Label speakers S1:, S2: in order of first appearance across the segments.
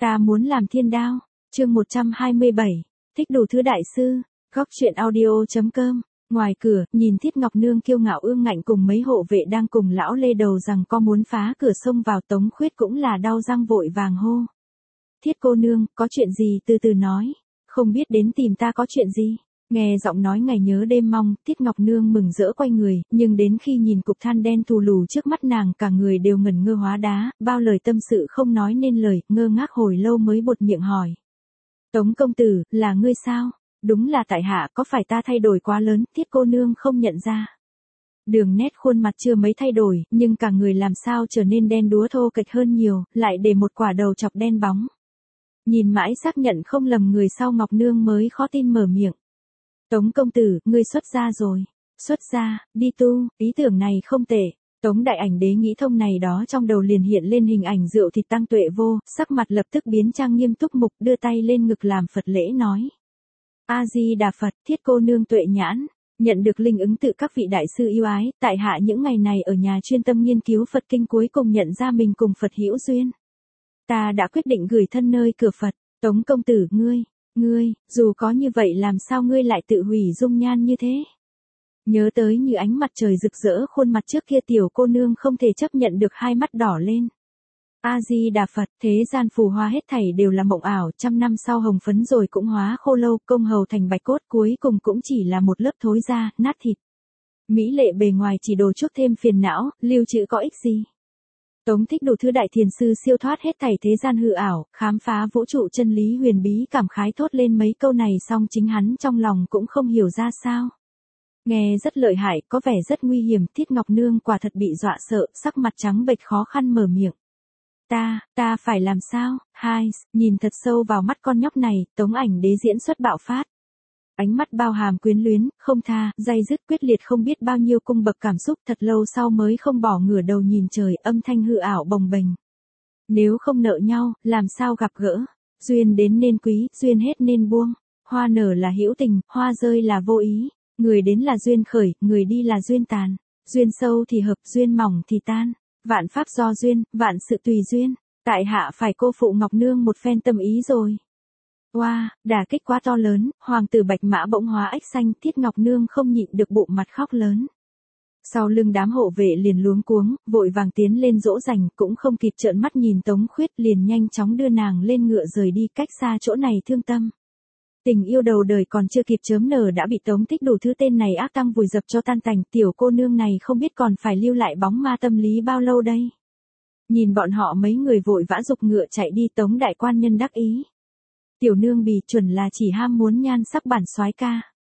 S1: Ta muốn làm thiên đao. Chương 127. Thích đủ thứ đại sư. Góc truyện audio.com. Ngoài cửa, nhìn Thiết Ngọc Nương kiêu ngạo ương ngạnh cùng mấy hộ vệ đang cùng lão lê đầu rằng có muốn phá cửa xông vào. Tống Khuyết cũng là đau răng vội vàng hô. Thiết cô nương, có chuyện gì từ từ nói. Không biết đến tìm ta có chuyện gì. Nghe giọng nói ngày nhớ đêm mong, Thiết Ngọc Nương mừng rỡ quay người, nhưng đến khi nhìn cục than đen thù lù trước mắt nàng cả người đều ngẩn ngơ hóa đá, bao lời tâm sự không nói nên lời, ngơ ngác hồi lâu mới buột miệng hỏi. Tống công tử, là ngươi sao? Đúng là tại hạ, có phải ta thay đổi quá lớn, Thiết cô nương không nhận ra. Đường nét khuôn mặt chưa mấy thay đổi, nhưng cả người làm sao trở nên đen đúa thô kệch hơn nhiều, lại để một quả đầu chọc đen bóng. Nhìn mãi xác nhận không lầm người sau Ngọc Nương mới khó tin mở miệng. Tống công tử, ngươi xuất gia rồi. Xuất gia, đi tu, ý tưởng này không tệ. Tống đại ảnh đế nghĩ thông này đó trong đầu liền hiện lên hình ảnh rượu thịt tăng tuệ vô, sắc mặt lập tức biến trang nghiêm túc mục đưa tay lên ngực làm Phật lễ nói. A-di-đà Phật, Thiết cô nương tuệ nhãn, nhận được linh ứng tự các vị đại sư yêu ái, tại hạ những ngày này ở nhà chuyên tâm nghiên cứu Phật kinh cuối cùng nhận ra mình cùng Phật hữu duyên. Ta đã quyết định gửi thân nơi cửa Phật. Tống công tử, ngươi, dù có như vậy làm sao ngươi lại tự hủy dung nhan như thế? Nhớ tới như ánh mặt trời rực rỡ khuôn mặt trước kia tiểu cô nương không thể chấp nhận được hai mắt đỏ lên. A-di-đà Phật, thế gian phù hoa hết thảy đều là mộng ảo, 100 năm sau hồng phấn rồi cũng hóa khô lâu, công hầu thành bạch cốt cuối cùng cũng chỉ là một lớp thối da, nát thịt. Mỹ lệ bề ngoài chỉ đồ chuốc thêm phiền não, lưu trữ có ích gì? Tống Thích đủ thứ đại thiền sư siêu thoát hết thảy thế gian hư ảo, khám phá vũ trụ chân lý huyền bí cảm khái thốt lên mấy câu này xong chính hắn trong lòng cũng không hiểu ra sao. Nghe rất lợi hại, có vẻ rất nguy hiểm, Thiết Ngọc Nương quả thật bị dọa sợ, sắc mặt trắng bệch khó khăn mở miệng. Ta phải làm sao? Hai, nhìn thật sâu vào mắt con nhóc này, Tống ảnh đế diễn xuất bạo phát. Ánh mắt bao hàm quyến luyến, không tha, day dứt quyết liệt không biết bao nhiêu cung bậc cảm xúc thật lâu sau mới không bỏ ngửa đầu nhìn trời âm thanh hư ảo bồng bềnh. Nếu không nợ nhau, làm sao gặp gỡ? Duyên đến nên quý, duyên hết nên buông. Hoa nở là hữu tình, hoa rơi là vô ý. Người đến là duyên khởi, người đi là duyên tàn. Duyên sâu thì hợp, duyên mỏng thì tan. Vạn pháp do duyên, vạn sự tùy duyên. Tại hạ phải cô phụ Ngọc Nương một phen tâm ý rồi. Oa, đả kích quá to lớn, hoàng tử bạch mã bỗng hóa ếch xanh, Thiết Ngọc Nương không nhịn được bụng mặt khóc lớn. Sau lưng đám hộ vệ liền luống cuống, vội vàng tiến lên dỗ dành, cũng không kịp trợn mắt nhìn Tống Khuyết liền nhanh chóng đưa nàng lên ngựa rời đi cách xa chỗ này thương tâm. Tình yêu đầu đời còn chưa kịp chớm nở đã bị Tống Thích đủ thứ tên này ác tăng vùi dập cho tan tành, tiểu cô nương này không biết còn phải lưu lại bóng ma tâm lý bao lâu đây. Nhìn bọn họ mấy người vội vã giục ngựa chạy đi, Tống đại quan nhân đắc ý. Tiểu nương bì chuẩn là chỉ ham muốn nhan sắc bản soái ca.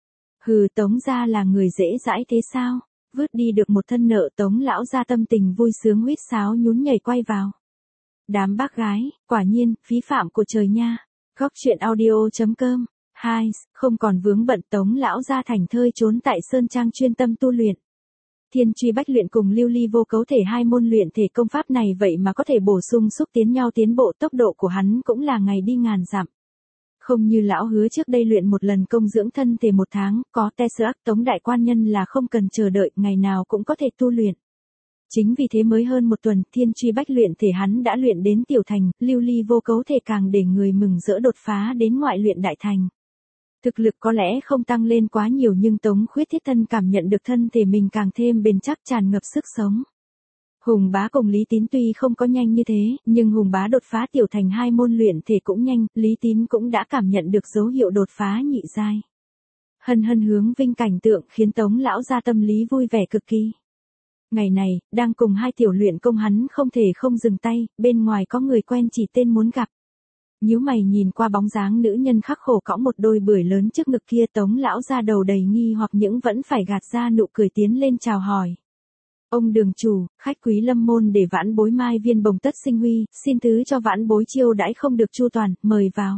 S1: Hừ, Tống gia là người dễ dãi thế sao? Vứt đi được một thân nợ, Tống lão gia tâm tình vui sướng huýt sáo nhún nhảy quay vào. Đám bác gái, quả nhiên, phí phạm của trời nha. Góc truyện audio.com. Hai, không còn vướng bận, Tống lão gia thành thơi trốn tại sơn trang chuyên tâm tu luyện. Thiên truy bách luyện cùng lưu ly vô cấu thể hai môn luyện thể công pháp này vậy mà có thể bổ sung xúc tiến nhau tiến bộ, tốc độ của hắn cũng là ngày đi ngàn dặm. Không như lão hứa trước đây luyện một lần công dưỡng thân thể 1 tháng, có Tesseract, Tống đại quan nhân là không cần chờ đợi, ngày nào cũng có thể tu luyện. Chính vì thế mới hơn 1 tuần, thiên truy bách luyện thể hắn đã luyện đến tiểu thành, lưu ly vô cấu thể càng để người mừng rỡ đột phá đến ngoại luyện đại thành. Thực lực có lẽ không tăng lên quá nhiều nhưng Tống Khuyết thiết thân cảm nhận được thân thể mình càng thêm bền chắc tràn ngập sức sống. Hùng bá cùng Lý Tín tuy không có nhanh như thế, nhưng Hùng bá đột phá tiểu thành 2 môn luyện thể cũng nhanh, Lý Tín cũng đã cảm nhận được dấu hiệu đột phá nhị giai. Hân hân hướng vinh cảnh tượng khiến Tống lão gia tâm lý vui vẻ cực kỳ. Ngày này, đang cùng 2 tiểu luyện công hắn không thể không dừng tay, bên ngoài có người quen chỉ tên muốn gặp. Nhíu mày nhìn qua bóng dáng nữ nhân khắc khổ cõng một đôi bưởi lớn trước ngực kia, Tống lão gia đầu đầy nghi hoặc những vẫn phải gạt ra nụ cười tiến lên chào hỏi. Ông đường chủ, khách quý lâm môn để vãn bối mai viên bồng tất sinh huy, xin thứ cho vãn bối chiêu đãi không được chu toàn, mời vào.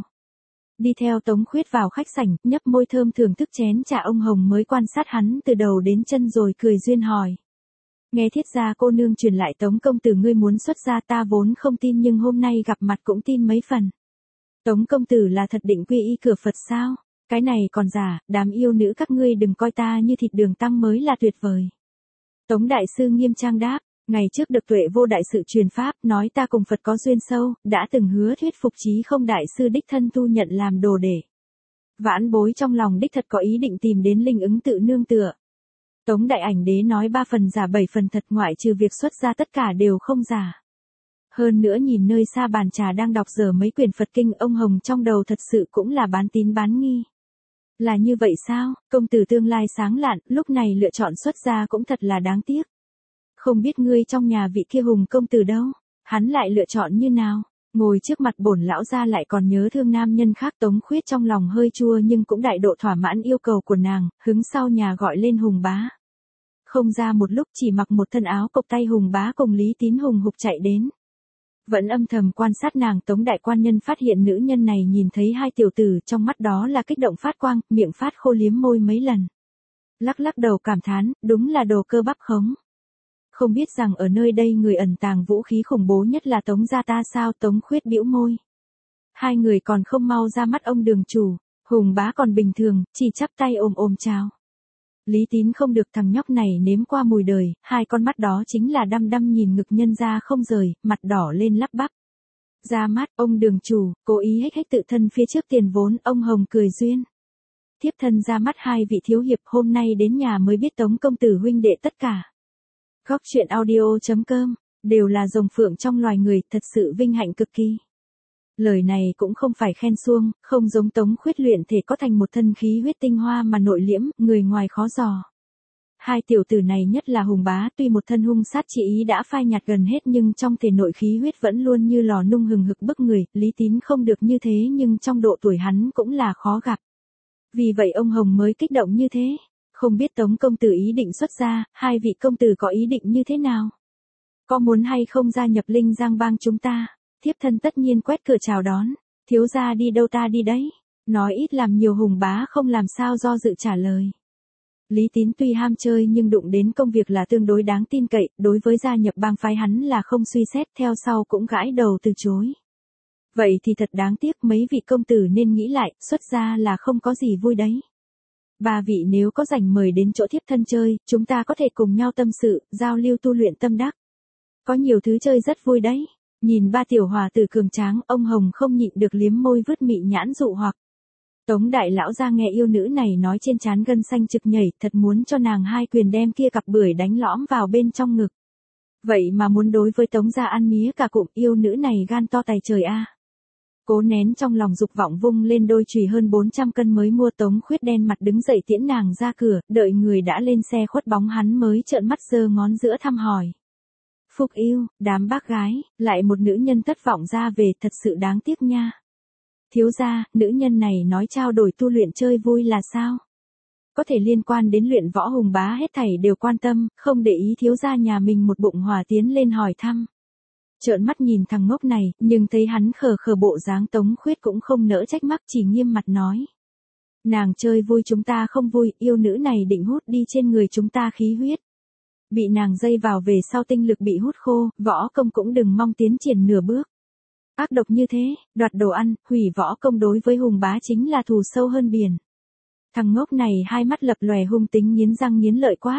S1: Đi theo Tống Khuyết vào khách sảnh, nhấp môi thơm thưởng thức chén trà ông hồng mới quan sát hắn từ đầu đến chân rồi cười duyên hỏi. Nghe Thiết gia cô nương truyền lại Tống công tử ngươi muốn xuất gia, ta vốn không tin nhưng hôm nay gặp mặt cũng tin mấy phần. Tống công tử là thật định quy y cửa Phật sao? Cái này còn giả, đám yêu nữ các ngươi đừng coi ta như thịt đường tăng mới là tuyệt vời. Tống đại sư nghiêm trang đáp, Ngày trước được Tuệ Vô đại sự truyền pháp, nói ta cùng Phật có duyên sâu, đã từng hứa thuyết phục Chí Không đại sư đích thân tu nhận làm đồ đệ. Vãn bối trong lòng đích thật có ý định tìm đến linh ứng tự nương tựa. Tống Đại Ảnh Đế nói 3 phần giả 7 phần thật, ngoại trừ việc xuất ra tất cả đều không giả. Hơn nữa nhìn nơi xa bàn trà đang đọc dở mấy quyển Phật kinh, ông Hồng trong đầu thật sự cũng là bán tín bán nghi. Là như vậy sao, công tử tương lai sáng lạn, lúc này lựa chọn xuất gia cũng thật là đáng tiếc. Không biết ngươi trong nhà vị kia Hùng công tử đâu, hắn lại lựa chọn như nào? Ngồi trước mặt bổn lão gia lại còn nhớ thương nam nhân khác. Tống Khuyết trong lòng hơi chua nhưng cũng đại độ thỏa mãn yêu cầu của nàng, hứng sau nhà gọi lên Hùng bá. Không ra một lúc chỉ mặc một thân áo cộc tay Hùng bá cùng Lý Tín hùng hục chạy đến. Vẫn âm thầm quan sát nàng, Tống đại quan nhân phát hiện nữ nhân này nhìn thấy hai tiểu tử, trong mắt đó là kích động phát quang, miệng phát khô liếm môi mấy lần. Lắc lắc đầu cảm thán, đúng là đồ cơ bắp khống. Không biết rằng ở nơi đây người ẩn tàng vũ khí khủng bố nhất là Tống gia ta sao? Tống Khuyết bĩu môi. Hai người còn không mau ra mắt ông đường chủ. Hùng bá còn bình thường, chỉ chắp tay ôm ôm chào. Lý Tín không được, thằng nhóc này nếm qua mùi đời, hai con mắt đó chính là đăm đăm nhìn ngực nhân ra không rời, mặt đỏ lên lắp bắp. Ra mắt, ông đường chủ, cố ý hếch hếch tự thân phía trước tiền vốn, ông Hồng cười duyên. Thiếp thân ra mắt hai vị thiếu hiệp, hôm nay đến nhà mới biết Tống công tử huynh đệ tất cả. Góc truyện audio.com, đều là rồng phượng trong loài người, thật sự vinh hạnh cực kỳ. Lời này cũng không phải khen suông, không giống Tống Khuyết luyện thể có thành một thân khí huyết tinh hoa mà nội liễm, người ngoài khó dò. Hai tiểu tử này nhất là Hùng bá, tuy một thân hung sát chỉ ý đã phai nhạt gần hết nhưng trong thể nội khí huyết vẫn luôn như lò nung hừng hực bức người. Lý Tín không được như thế nhưng trong độ tuổi hắn cũng là khó gặp. Vì vậy ông Hồng mới kích động như thế. Không biết Tống công tử ý định xuất gia, hai vị công tử có ý định như thế nào? Có muốn hay không gia nhập Linh Giang bang chúng ta? Thiếp thân tất nhiên quét cửa chào đón. Thiếu gia đi đâu ta đi đấy. Nói ít làm nhiều. Hùng bá không làm sao do dự trả lời. Lý Tín tuy ham chơi nhưng đụng đến công việc là tương đối đáng tin cậy, đối với gia nhập bang phái hắn là không suy xét, theo sau cũng gãi đầu từ chối. Vậy thì thật đáng tiếc, mấy vị công tử nên nghĩ lại, xuất gia là không có gì vui đấy. Ba vị nếu có rảnh mời đến chỗ thiếp thân chơi, chúng ta có thể cùng nhau tâm sự, giao lưu tu luyện tâm đắc. Có nhiều thứ chơi rất vui đấy. Nhìn ba tiểu hòa tử cường tráng, ông Hồng không nhịn được liếm môi vứt mị nhãn dụ hoặc. Tống đại lão ra nghe yêu nữ này nói trên trán gân xanh trực nhảy, thật muốn cho nàng hai quyền đem kia cặp bưởi đánh lõm vào bên trong ngực. Vậy mà muốn đối với Tống gia ăn mía cả cụm, yêu nữ này gan to tài trời a. Cố nén trong lòng dục vọng vung lên đôi chùy hơn 400 cân mới mua. Tống Khuyết đen mặt đứng dậy tiễn nàng ra cửa, đợi người đã lên xe khuất bóng hắn mới trợn mắt giơ ngón giữa thăm hỏi. Phúc yêu, đám bác gái, lại một nữ nhân thất vọng ra về, thật sự đáng tiếc nha. Thiếu gia, nữ nhân này nói trao đổi tu luyện chơi vui là sao? Có thể liên quan đến luyện võ. Hùng bá hết thảy đều quan tâm, không để ý thiếu gia nhà mình một bụng hòa tiến lên hỏi thăm. Trợn mắt nhìn thằng ngốc này, nhưng thấy hắn khờ khờ bộ dáng, Tống Khuyết cũng không nỡ trách móc, chỉ nghiêm mặt nói. Nàng chơi vui chúng ta không vui, yêu nữ này định hút đi trên người chúng ta khí huyết. Bị nàng dây vào về sau tinh lực bị hút khô, võ công cũng đừng mong tiến triển nửa bước. Ác độc như thế, đoạt đồ ăn, hủy võ công đối với Hùng bá chính là thù sâu hơn biển. Thằng ngốc này hai mắt lập lòe hung tính, nghiến răng nghiến lợi quát.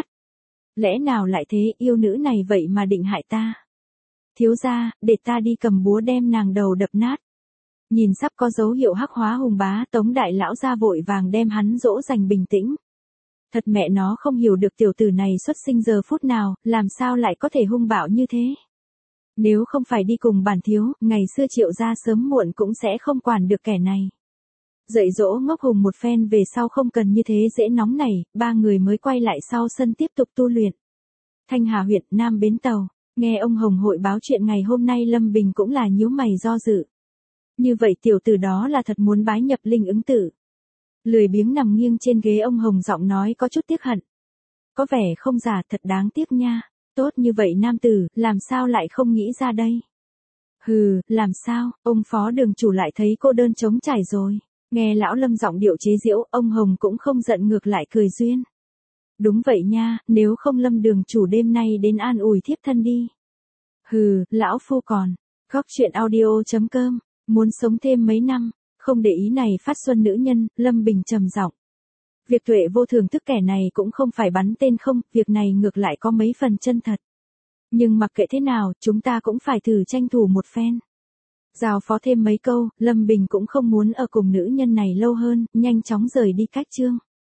S1: Lẽ nào lại thế, yêu nữ này vậy mà định hại ta? Thiếu gia, để ta đi cầm búa đem nàng đầu đập nát. Nhìn sắp có dấu hiệu hắc hóa Hùng bá, Tống đại lão ra vội vàng đem hắn dỗ dành bình tĩnh. Thật mẹ nó không hiểu được tiểu tử này xuất sinh giờ phút nào, làm sao lại có thể hung bạo như thế. Nếu không phải đi cùng bản thiếu, ngày xưa Triệu gia sớm muộn cũng sẽ không quản được kẻ này. Dạy dỗ ngốc Hùng một phen về sau không cần như thế dễ nóng này, ba người mới quay lại sau sân tiếp tục tu luyện. Thanh Hà huyện, Nam Bến Tàu. Nghe ông Hồng hội báo chuyện ngày hôm nay, Lâm Bình cũng là nhíu mày do dự. Như vậy tiểu tử đó là thật muốn bái nhập Linh Ứng Tử. Lười biếng nằm nghiêng trên ghế, ông Hồng giọng nói có chút tiếc hận. Có vẻ không giả, thật đáng tiếc nha. Tốt như vậy nam tử, làm sao lại không nghĩ ra đây? Hừ, làm sao, ông phó đường chủ lại thấy cô đơn trống trải rồi. Nghe lão Lâm giọng điệu chế giễu, ông Hồng cũng không giận, ngược lại cười duyên. Đúng vậy nha, nếu không Lâm đường chủ đêm nay đến an ủi thiếp thân đi. Hừ, lão phu còn. Góc truyện audio.com, muốn sống thêm mấy năm, không để ý này phát xuân nữ nhân, Lâm Bình trầm giọng. Việc Tuệ Vô thưởng thức kẻ này cũng không phải bắn tên không, việc này ngược lại có mấy phần chân thật. Nhưng mặc kệ thế nào, chúng ta cũng phải thử tranh thủ một phen. Giao phó thêm mấy câu, Lâm Bình cũng không muốn ở cùng nữ nhân này lâu hơn, nhanh chóng rời đi cách Trương